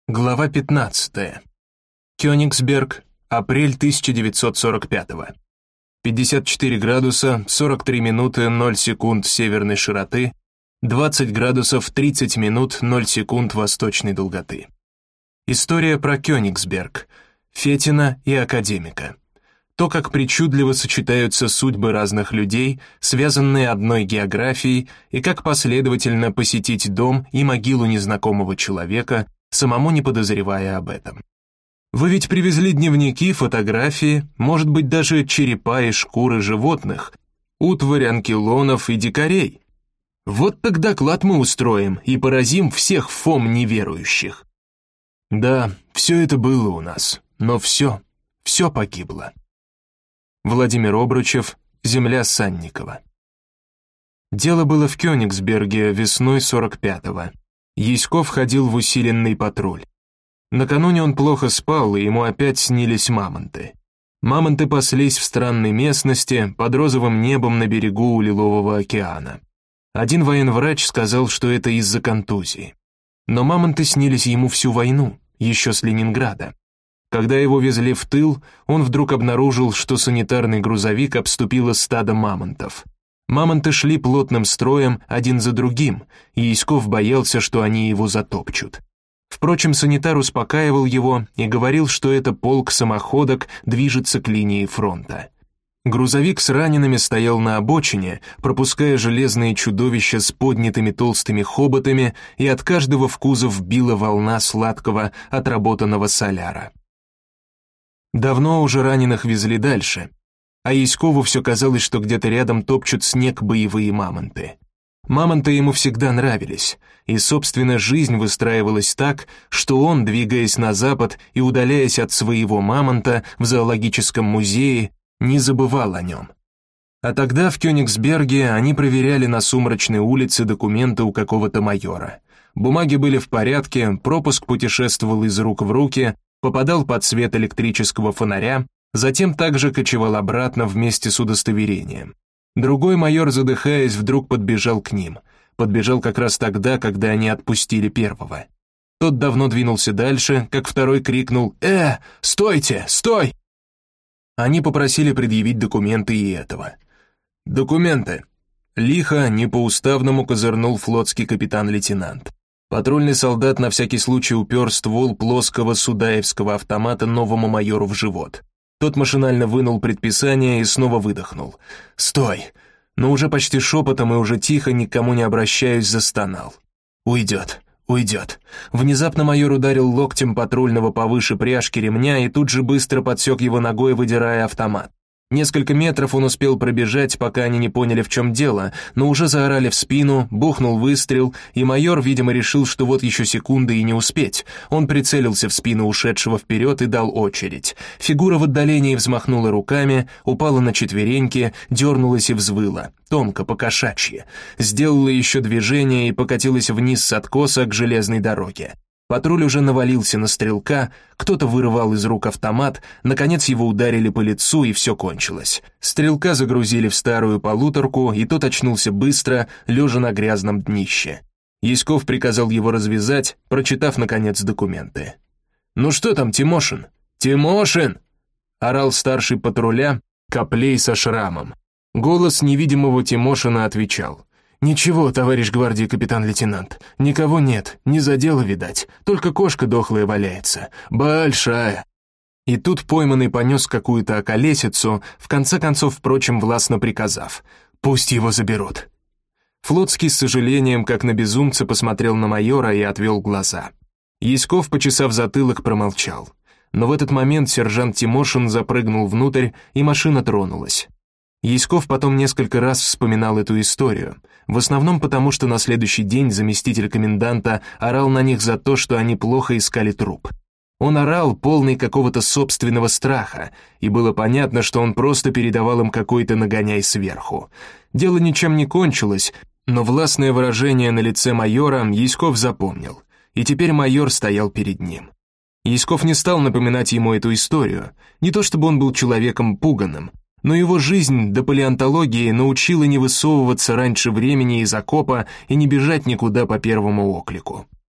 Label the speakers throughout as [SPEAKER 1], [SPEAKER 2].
[SPEAKER 1] Глава 15. Кёнигсберг, апрель 1945. 54 градуса, 43 минуты, 0 секунд северной широты, 20 градусов, 30 минут, 0 секунд восточной долготы. История про Кёнигсберг, Фетина и академика. То, как причудливо сочетаются судьбы разных людей, связанные одной географией, и как последовательно посетить дом и могилу незнакомого человека, самому не подозревая об этом. Вы ведь привезли дневники, фотографии, может быть, даже черепа и шкуры животных, утварь анкилонов и дикарей. Вот тогда доклад мы устроим и поразим всех фом неверующих. Да, все это было у нас, но все погибло. Владимир Обручев, земля Санникова. Дело было в Кёнигсберге весной 45-го. Яськов ходил в усиленный патруль. Накануне он плохо спал, и ему опять снились мамонты. Мамонты паслись в странной местности, под розовым небом на берегу у Лилового океана. Один военврач сказал, что это из-за контузии. Но мамонты снились ему всю войну, еще с Ленинграда. Когда его везли в тыл, он вдруг обнаружил, что санитарный грузовик обступило стадо мамонтов. Мамонты шли плотным строем один за другим, и Яськов боялся, что они его затопчут. Впрочем, санитар успокаивал его и говорил, что это полк самоходок движется к линии фронта. Грузовик с ранеными стоял на обочине, пропуская железные чудовища с поднятыми толстыми хоботами, и от каждого в кузов била волна сладкого отработанного соляра. Давно уже раненых везли дальше, а Яськову все казалось, что где-то рядом топчут снег боевые мамонты. Мамонты ему всегда нравились, и, собственно, жизнь выстраивалась так, что он, двигаясь на запад и удаляясь от своего мамонта в зоологическом музее, не забывал о нем. А тогда в Кёнигсберге они проверяли на Сумрачной улице документы у какого-то майора. Бумаги были в порядке, пропуск путешествовал из рук в руки, попадал под свет электрического фонаря, затем также кочевал обратно вместе с удостоверением. Другой майор, задыхаясь, вдруг подбежал к ним. Подбежал как раз тогда, когда они отпустили первого. Тот давно двинулся дальше, как второй крикнул стойте, стой!» Они попросили предъявить документы и этого. «Документы!» Лихо, не по-уставному козырнул флотский капитан-лейтенант. Патрульный солдат на всякий случай упер ствол плоского судаевского автомата новому майору в живот. Тот машинально вынул предписание и снова выдохнул. «Стой!» Но уже почти шепотом и уже тихо, никому не обращаясь, застонал. «Уйдет, уйдет». Внезапно майор ударил локтем патрульного повыше пряжки ремня и тут же быстро подсек его ногой, выдирая автомат. Несколько метров он успел пробежать, пока они не поняли, в чем дело, но уже заорали в спину, бухнул выстрел, и майор, видимо, решил, что вот еще секунды и не успеть. Он прицелился в спину ушедшего вперед и дал очередь. Фигура в отдалении взмахнула руками, упала на четвереньки, дернулась и взвыла, тонко, по-кошачьи. Сделала еще движение и покатилась вниз с откоса к железной дороге. Патруль уже навалился на стрелка, кто-то вырывал из рук автомат, наконец его ударили по лицу, и все кончилось. Стрелка загрузили в старую полуторку, и тот очнулся быстро, лежа на грязном днище. Яськов приказал его развязать, прочитав, наконец, документы. «Ну что там, Тимошин?» «Тимошин!» — орал старший патруля, Коплей со шрамом. Голос невидимого Тимошина отвечал. «Ничего, товарищ гвардии капитан-лейтенант, никого нет, не задело, видать, только кошка дохлая валяется, большая». И тут пойманный понес какую-то околесицу, в конце концов, впрочем, властно приказав: «Пусть его заберут». Флотский с сожалением, как на безумца, посмотрел на майора и отвел глаза. Яськов, почесав затылок, промолчал. Но в этот момент сержант Тимошин запрыгнул внутрь, и машина тронулась. Яськов потом несколько раз вспоминал эту историю, в основном потому, что на следующий день заместитель коменданта орал на них за то, что они плохо искали труп. Он орал, полный какого-то собственного страха, и было понятно, что он просто передавал им какой-то нагоняй сверху. Дело ничем не кончилось, но властное выражение на лице майора Яськов запомнил, и теперь майор стоял перед ним. Яськов не стал напоминать ему эту историю, не то чтобы он был человеком пуганым, но его жизнь до палеонтологии научила не высовываться раньше времени из окопа и не бежать никуда по первому оклику.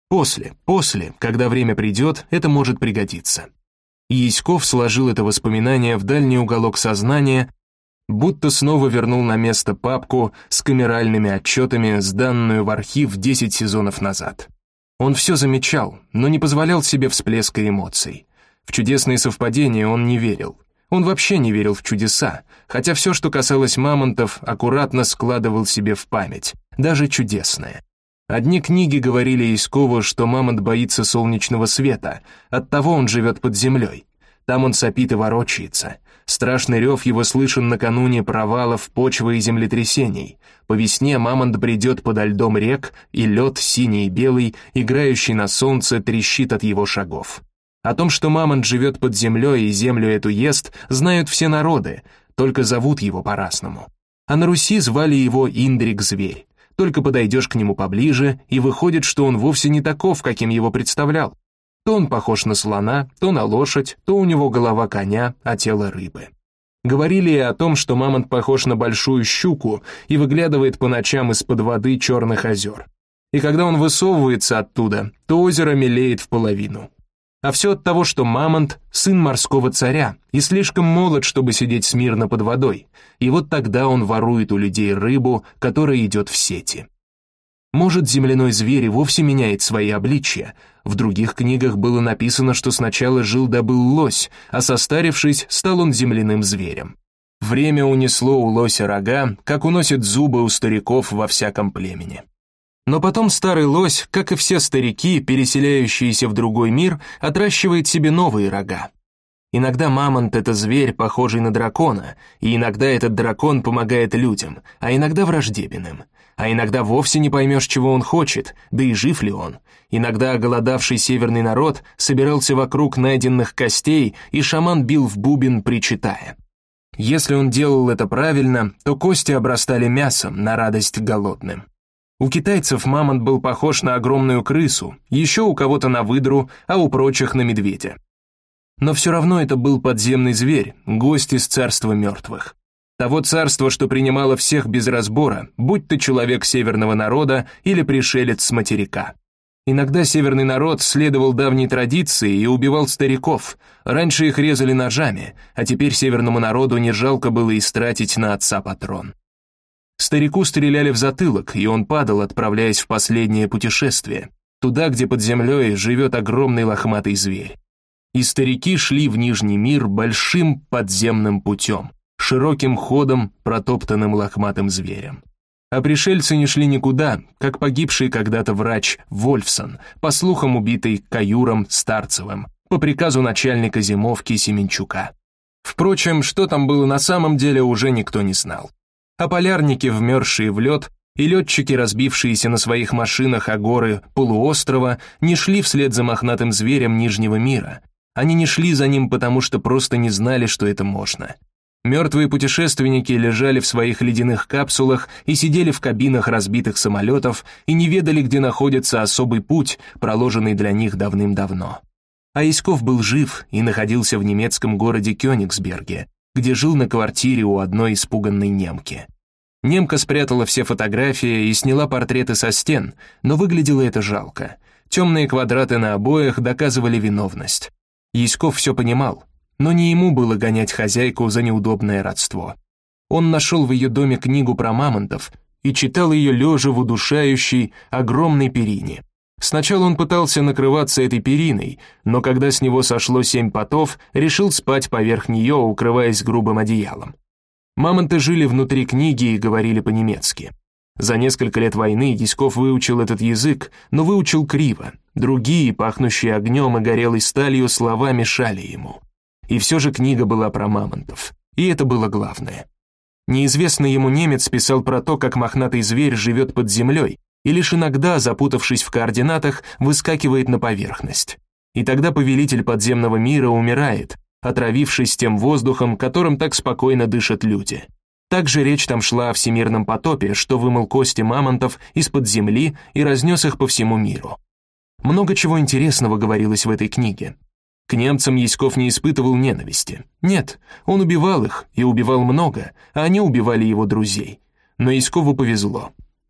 [SPEAKER 1] После, когда время придет, это может пригодиться. И Яськов сложил это воспоминание в дальний уголок сознания, будто снова вернул на место папку с камеральными отчетами, сданную в архив 10 сезонов назад. Он все замечал, но не позволял себе всплеска эмоций. В чудесные совпадения он не верил. Он вообще не верил в чудеса, хотя все, что касалось мамонтов, аккуратно складывал себе в память, даже чудесное. Одни книги говорили Яськову, что мамонт боится солнечного света, оттого он живет под землей. Там он сопит и ворочается. Страшный рев его слышен накануне провалов почвы и землетрясений. По весне мамонт бредет подо льдом рек, и лед, синий и белый, играющий на солнце, трещит от его шагов. О том, что мамонт живет под землей и землю эту ест, знают все народы, только зовут его по-разному. А на Руси звали его Индрик-зверь. Только подойдешь к нему поближе, и выходит, что он вовсе не таков, каким его представлял. То он похож на слона, то на лошадь, то у него голова коня, а тело рыбы. Говорили и о том, что мамонт похож на большую щуку и выглядывает по ночам из-под воды черных озер. И когда он высовывается оттуда, то озеро мелеет в половину. А все от того, что мамонт – сын морского царя и слишком молод, чтобы сидеть смирно под водой, и вот тогда он ворует у людей рыбу, которая идет в сети. Может, земляной зверь и вовсе меняет свои обличья. В других книгах было написано, что сначала жил-добыл лось, а состарившись, стал он земляным зверем. Время унесло у лося рога, как уносят зубы у стариков во всяком племени. Но потом старый лось, как и все старики, переселяющиеся в другой мир, отращивает себе новые рога. Иногда мамонт — это зверь, похожий на дракона, и иногда этот дракон помогает людям, а иногда враждебен им. А иногда вовсе не поймешь, чего он хочет, да и жив ли он. Иногда оголодавший северный народ собирался вокруг найденных костей, и шаман бил в бубен, причитая. Если он делал это правильно, то кости обрастали мясом на радость голодным. У китайцев мамонт был похож на огромную крысу, еще у кого-то на выдру, а у прочих на медведя. Но все равно это был подземный зверь, гость из царства мертвых. Того царства, что принимало всех без разбора, будь то человек северного народа или пришелец с материка. Иногда северный народ следовал давней традиции и убивал стариков. Раньше их резали ножами, а теперь северному народу не жалко было истратить на отца патрон. Старику стреляли в затылок, и он падал, отправляясь в последнее путешествие, туда, где под землей живет огромный лохматый зверь. И старики шли в Нижний мир большим подземным путем, широким ходом, протоптанным лохматым зверем. А пришельцы не шли никуда, как погибший когда-то врач Вольфсон, по слухам убитый Каюром Старцевым, по приказу начальника зимовки Семенчука. Впрочем, что там было на самом деле, уже никто не знал. А полярники, вмерзшие в лед, и летчики, разбившиеся на своих машинах о горы полуострова, не шли вслед за мохнатым зверем Нижнего мира. Они не шли за ним, потому что просто не знали, что это можно. Мертвые путешественники лежали в своих ледяных капсулах и сидели в кабинах разбитых самолетов и не ведали, где находится особый путь, проложенный для них давным-давно. А Яськов был жив и находился в немецком городе Кёнигсберге, где жил на квартире у одной испуганной немки. Немка спрятала все фотографии и сняла портреты со стен, но выглядело это жалко. Темные квадраты на обоях доказывали виновность. Яськов все понимал, но не ему было гонять хозяйку за неудобное родство. Он нашел в ее доме книгу про мамонтов и читал ее лежа в удушающей, огромной перине. Сначала он пытался накрываться этой периной, но когда с него сошло 7 потов, решил спать поверх нее, укрываясь грубым одеялом. Мамонты жили внутри книги и говорили по-немецки. За несколько лет войны Яськов выучил этот язык, но выучил криво. Другие, пахнущие огнем и горелой сталью, слова мешали ему. И все же книга была про мамонтов. И это было главное. Неизвестный ему немец писал про то, как мохнатый зверь живет под землей, и лишь иногда, запутавшись в координатах, выскакивает на поверхность. И тогда повелитель подземного мира умирает, отравившись тем воздухом, которым так спокойно дышат люди. Также речь там шла о всемирном потопе, что вымыл кости мамонтов из-под земли и разнес их по всему миру. Много чего интересного говорилось в этой книге. К немцам Яськов не испытывал ненависти. Нет, он убивал их, и убивал много, а они убивали его друзей. Но Яськову повезло.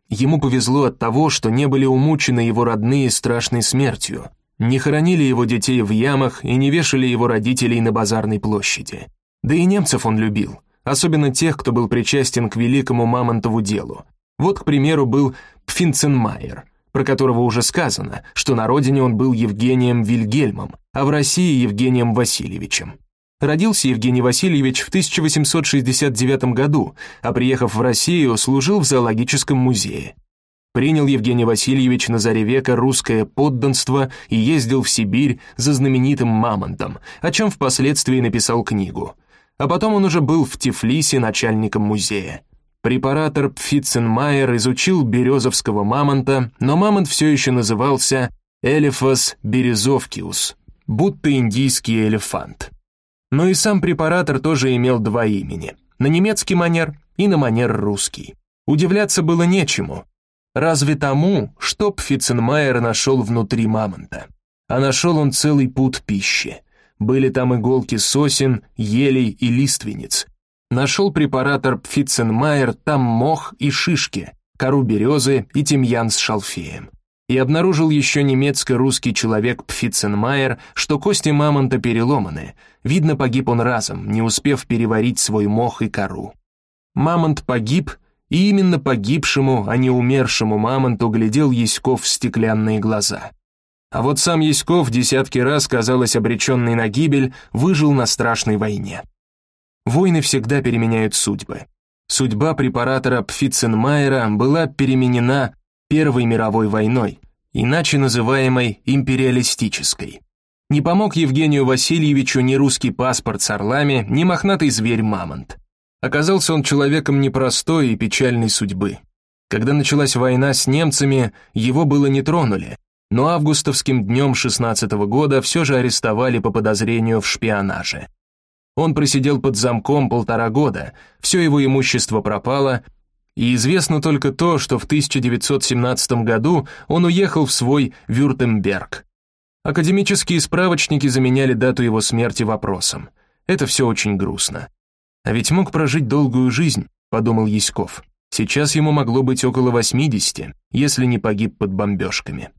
[SPEAKER 1] Ему повезло от того, что не были умучены его родные страшной смертью, не хоронили его детей в ямах и не вешали его родителей на базарной площади. Да и немцев он любил, особенно тех, кто был причастен к великому Мамонтову делу. Вот, к примеру, был Пфинценмайер, про которого уже сказано, что на родине он был Евгением Вильгельмом, а в России Евгением Васильевичем. Родился Евгений Васильевич в 1869 году, а приехав в Россию, служил в зоологическом музее. Принял Евгений Васильевич на заре века русское подданство и ездил в Сибирь за знаменитым мамонтом, о чем впоследствии написал книгу. А потом он уже был в Тифлисе начальником музея. Препаратор Пфинценмайер изучил березовского мамонта, но мамонт все еще назывался Элефас березовкиус, будто индийский элефант. Но и сам препаратор тоже имел два имени, на немецкий манер и на манер русский. Удивляться было нечему, разве тому, что Пфинценмайер нашел внутри мамонта. А нашел он целый пуд пищи. Были там иголки сосен, елей и лиственниц. Нашел препаратор Пфинценмайер там мох и шишки, кору березы и тимьян с шалфеем. И обнаружил еще немецко-русский человек Пфинценмайер, что кости мамонта переломаны. Видно, погиб он разом, не успев переварить свой мох и кору. Мамонт погиб, и именно погибшему, а не умершему мамонту глядел Яськов в стеклянные глаза. А вот сам Яськов, десятки раз, казалось, обреченный на гибель, выжил на страшной войне. Войны всегда переменяют судьбы. Судьба препаратора Пфинценмайера была переменена Первой мировой войной, иначе называемой империалистической. Не помог Евгению Васильевичу ни русский паспорт с орлами, ни мохнатый зверь-мамонт. Оказался он человеком непростой и печальной судьбы. Когда началась война с немцами, его было не тронули, но августовским днем 16-го года все же арестовали по подозрению в шпионаже. Он просидел под замком 1,5 года, все его имущество пропало, и известно только то, что в 1917 году он уехал в свой Вюртемберг. Академические справочники заменяли дату его смерти вопросом. Это все очень грустно. А ведь мог прожить долгую жизнь, подумал Яськов. Сейчас ему могло быть около 80, если не погиб под бомбежками.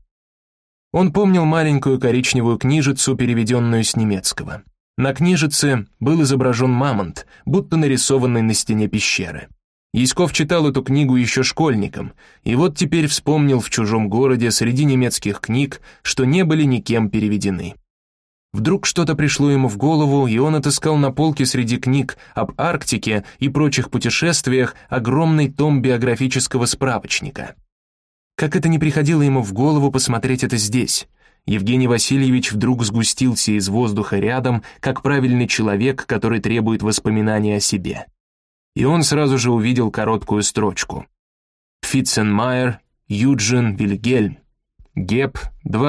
[SPEAKER 1] Он помнил маленькую коричневую книжицу, переведенную с немецкого. На книжице был изображен мамонт, будто нарисованный на стене пещеры. Яськов читал эту книгу еще школьником, и вот теперь вспомнил в чужом городе среди немецких книг, что не были никем переведены. Вдруг что-то пришло ему в голову, и он отыскал на полке среди книг об Арктике и прочих путешествиях огромный том биографического справочника. Как это не приходило ему в голову посмотреть это здесь? Евгений Васильевич вдруг сгустился из воздуха рядом, как правильный человек, который требует воспоминания о себе. И он сразу же увидел короткую строчку. Пфинценмайер, Юджин Вильгельм, Геб,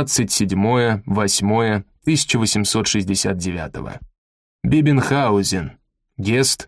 [SPEAKER 1] 27.08.1869. Бибенхаузен, Гест,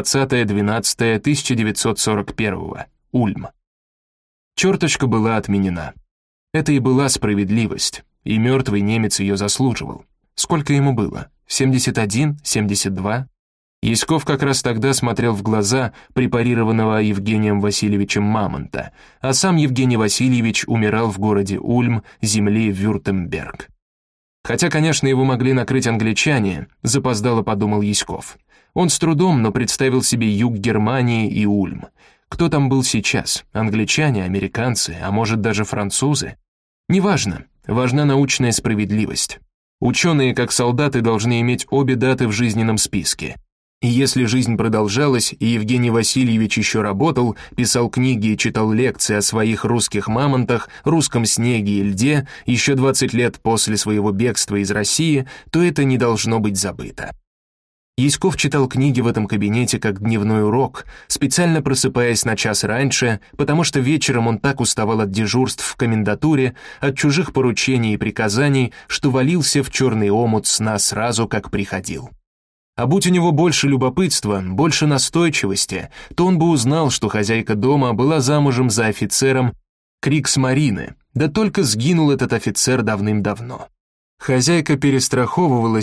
[SPEAKER 1] 20.12.1941. Ульм. Черточка была отменена. Это и была справедливость, и мертвый немец ее заслуживал. Сколько ему было? 71? 72? Яськов как раз тогда смотрел в глаза препарированного Евгением Васильевичем мамонта, а сам Евгений Васильевич умирал в городе Ульм, земли Вюртемберг. Хотя, конечно, его могли накрыть англичане, запоздало подумал Яськов. Он с трудом, но представил себе юг Германии и Ульм. Кто там был сейчас? Англичане, американцы, а может даже французы? Неважно, важна научная справедливость. Ученые, как солдаты, должны иметь обе даты в жизненном списке. И если жизнь продолжалась, и Евгений Васильевич еще работал, писал книги и читал лекции о своих русских мамонтах, русском снеге и льде, еще 20 лет после своего бегства из России, то это не должно быть забыто. Яськов читал книги в этом кабинете как дневной урок, специально просыпаясь на час раньше, потому что вечером он так уставал от дежурств в комендатуре, от чужих поручений и приказаний, что валился в черный омут сна сразу, как приходил. А будь у него больше любопытства, больше настойчивости, то он бы узнал, что хозяйка дома была замужем за офицером Криксмарины, да только сгинул этот офицер давным-давно. Хозяйка перестраховывалась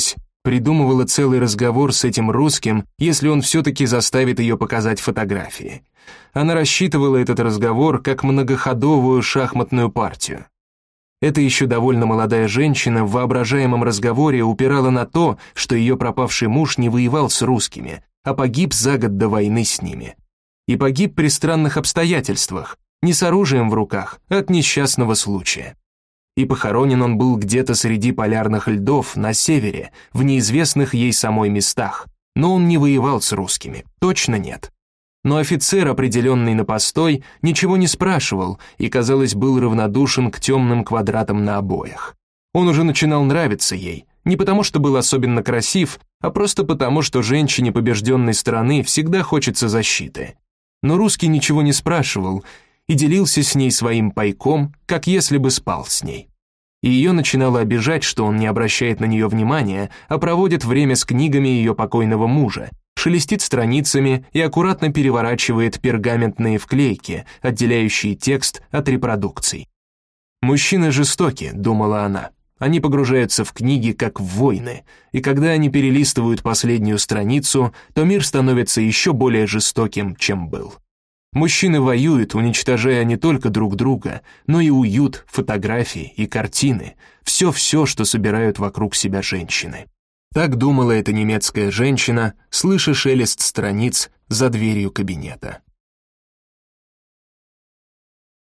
[SPEAKER 1] Придумывала целый разговор с этим русским, если он все-таки заставит ее показать фотографии. Она рассчитывала этот разговор как многоходовую шахматную партию. Эта еще довольно молодая женщина в воображаемом разговоре упирала на то, что ее пропавший муж не воевал с русскими, а погиб за год до войны с ними. И погиб при странных обстоятельствах, не с оружием в руках, а от несчастного случая. И похоронен он был где-то среди полярных льдов на севере, в неизвестных ей самой местах, но он не воевал с русскими, точно нет. Но офицер, определенный на постой, ничего не спрашивал и, казалось, был равнодушен к темным квадратам на обоях. Он уже начинал нравиться ей, не потому что был особенно красив, а просто потому, что женщине побежденной страны всегда хочется защиты. Но русский ничего не спрашивал и делился с ней своим пайком, как если бы спал с ней. И ее начинало обижать, что он не обращает на нее внимания, а проводит время с книгами ее покойного мужа, шелестит страницами и аккуратно переворачивает пергаментные вклейки, отделяющие текст от репродукций. «Мужчины жестоки», — думала она. Они погружаются в книги, как в войны, и когда они перелистывают последнюю страницу, то мир становится еще более жестоким, чем был. Мужчины воюют, уничтожая не только друг друга, но и уют, фотографии и картины, все, что собирают вокруг себя женщины. Так думала эта немецкая женщина, слыша шелест страниц за дверью кабинета.